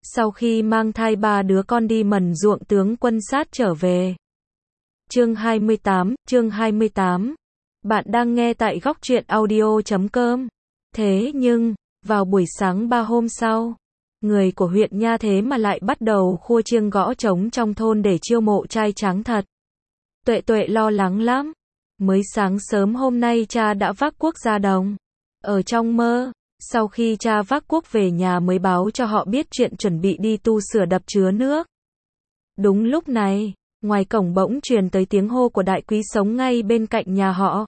sau khi mang thai 3 đứa con đi mần ruộng tướng quân sát trở về. Chương 28. Bạn đang nghe tại góc truyện audio.com. Thế nhưng, vào buổi sáng 3 hôm sau, người của huyện Nha thế mà lại bắt đầu khua chiêng gõ trống trong thôn để chiêu mộ trai tráng thật. Tuệ Tuệ lo lắng lắm. Mới sáng sớm hôm nay cha đã vác cuốc ra đồng. Ở trong mơ, sau khi cha vác cuốc về nhà mới báo cho họ biết chuyện chuẩn bị đi tu sửa đập chứa nước. Đúng lúc này, ngoài cổng bỗng truyền tới tiếng hô của đại quý sống ngay bên cạnh nhà họ.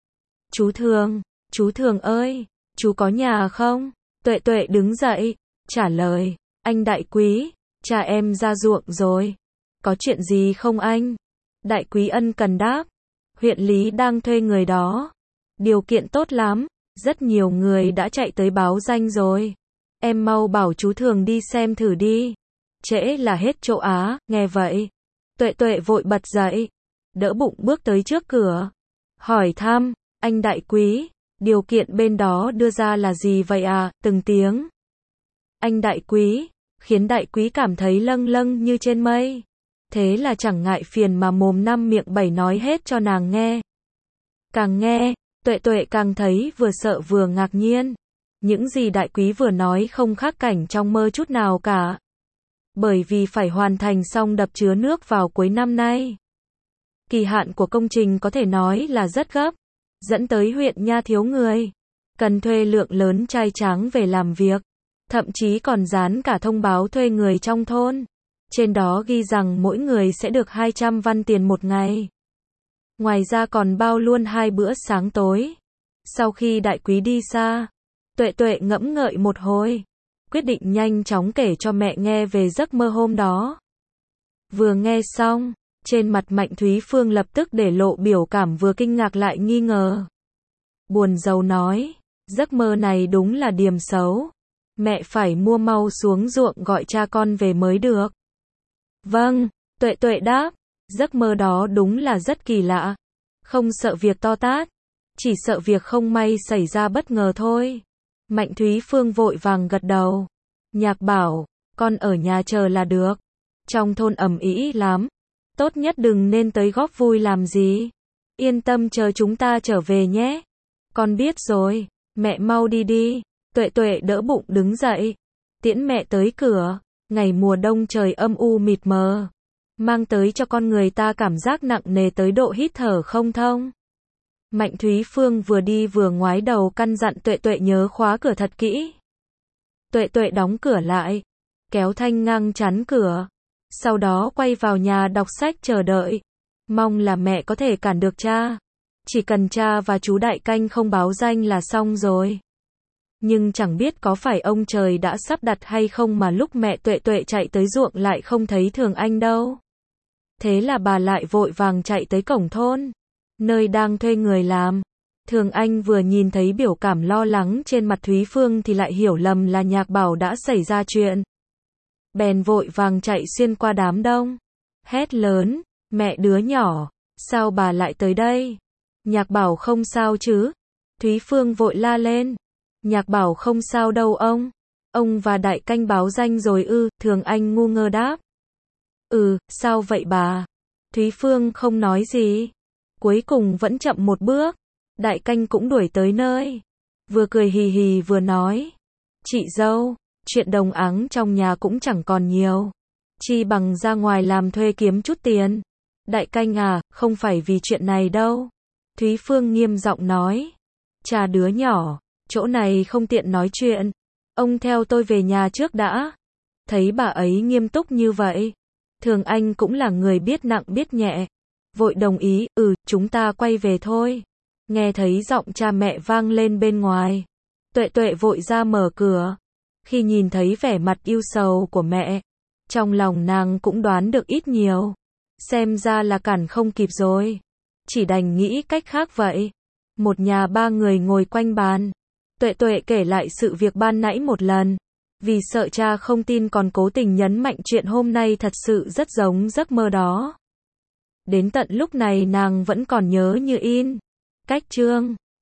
Chú Thường ơi, chú có nhà không? Tuệ Tuệ đứng dậy, trả lời, anh đại quý, cha em ra ruộng rồi. Có chuyện gì không anh? Đại quý ân cần đáp, huyện lý đang thuê người đó. Điều kiện tốt lắm, rất nhiều người đã chạy tới báo danh rồi. Em mau bảo chú Thường đi xem thử đi. Trễ là hết chỗ á, nghe vậy. Tuệ Tuệ vội bật dậy, đỡ bụng bước tới trước cửa. Hỏi thăm, anh đại quý, điều kiện bên đó đưa ra là gì vậy à? Từng tiếng. Anh đại quý, khiến đại quý cảm thấy lâng lâng như trên mây. Thế là chẳng ngại phiền mà mồm năm miệng bảy nói hết cho nàng nghe. Càng nghe, Tuệ Tuệ càng thấy vừa sợ vừa ngạc nhiên. Những gì đại quý vừa nói không khác cảnh trong mơ chút nào cả. Bởi vì phải hoàn thành xong đập chứa nước vào cuối năm nay. Kỳ hạn của công trình có thể nói là rất gấp, dẫn tới huyện Nha thiếu người, cần thuê lượng lớn trai tráng về làm việc, thậm chí còn dán cả thông báo thuê người trong thôn. Trên đó ghi rằng mỗi người sẽ được 200 văn tiền một ngày. Ngoài ra còn bao luôn 2 bữa sáng tối. Sau khi đại quý đi xa, Tuệ Tuệ ngẫm ngợi một hồi, quyết định nhanh chóng kể cho mẹ nghe về giấc mơ hôm đó. Vừa nghe xong, trên mặt Mạnh Thúy Phương lập tức để lộ biểu cảm vừa kinh ngạc lại nghi ngờ. Buồn rầu nói, giấc mơ này đúng là điểm xấu. Mẹ phải mua mau xuống ruộng gọi cha con về mới được. Vâng, Tuệ Tuệ đáp, giấc mơ đó đúng là rất kỳ lạ. Không sợ việc to tát, chỉ sợ việc không may xảy ra bất ngờ thôi. Mạnh Thúy Phương vội vàng gật đầu. Nhạc bảo, con ở nhà chờ là được. Trong thôn ầm ĩ lắm. Tốt nhất đừng nên tới góp vui làm gì. Yên tâm chờ chúng ta trở về nhé. Con biết rồi, mẹ mau đi đi. Tuệ Tuệ đỡ bụng đứng dậy, tiễn mẹ tới cửa. Ngày mùa đông trời âm u mịt mờ, mang tới cho con người ta cảm giác nặng nề tới độ hít thở không thông. Mạnh Thúy Phương vừa đi vừa ngoái đầu căn dặn Tuệ Tuệ nhớ khóa cửa thật kỹ. Tuệ Tuệ đóng cửa lại, kéo thanh ngang chắn cửa, sau đó quay vào nhà đọc sách chờ đợi, mong là mẹ có thể cản được cha. Chỉ cần cha và chú Đại Canh không báo danh là xong rồi. Nhưng chẳng biết có phải ông trời đã sắp đặt hay không mà lúc mẹ Tuệ Tuệ chạy tới ruộng lại không thấy Thường Anh đâu. Thế là bà lại vội vàng chạy tới cổng thôn, nơi đang thuê người làm. Thường Anh vừa nhìn thấy biểu cảm lo lắng trên mặt Thúy Phương thì lại hiểu lầm là Nhạc Bảo đã xảy ra chuyện. Bèn vội vàng chạy xuyên qua đám đông, hét lớn, mẹ đứa nhỏ, sao bà lại tới đây? Nhạc Bảo không sao chứ? Thúy Phương vội la lên. Nhạc Bảo không sao đâu ông và Đại Canh báo danh rồi ư? Thường Anh ngu ngơ đáp. Sao vậy bà? Thúy Phương không nói gì. Cuối cùng vẫn chậm một bước, Đại Canh cũng đuổi tới nơi. Vừa cười hì hì vừa nói, chị dâu, chuyện đồng áng trong nhà cũng chẳng còn nhiều. Chi bằng ra ngoài làm thuê kiếm chút tiền. Đại Canh à, không phải vì chuyện này đâu. Thúy Phương nghiêm giọng nói, cha đứa nhỏ, chỗ này không tiện nói chuyện. Ông theo tôi về nhà trước đã. Thấy bà ấy nghiêm túc như vậy, Thường Anh cũng là người biết nặng biết nhẹ, vội đồng ý, chúng ta quay về thôi. Nghe thấy giọng cha mẹ vang lên bên ngoài, Tuệ Tuệ vội ra mở cửa. Khi nhìn thấy vẻ mặt ưu sầu của mẹ, trong lòng nàng cũng đoán được ít nhiều. Xem ra là cản không kịp rồi. Chỉ đành nghĩ cách khác vậy. Một nhà 3 người ngồi quanh bàn. Tuệ Tuệ kể lại sự việc ban nãy một lần. Vì sợ cha không tin còn cố tình nhấn mạnh chuyện hôm nay thật sự rất giống giấc mơ đó. Đến tận lúc này nàng vẫn còn nhớ như in. Cách chương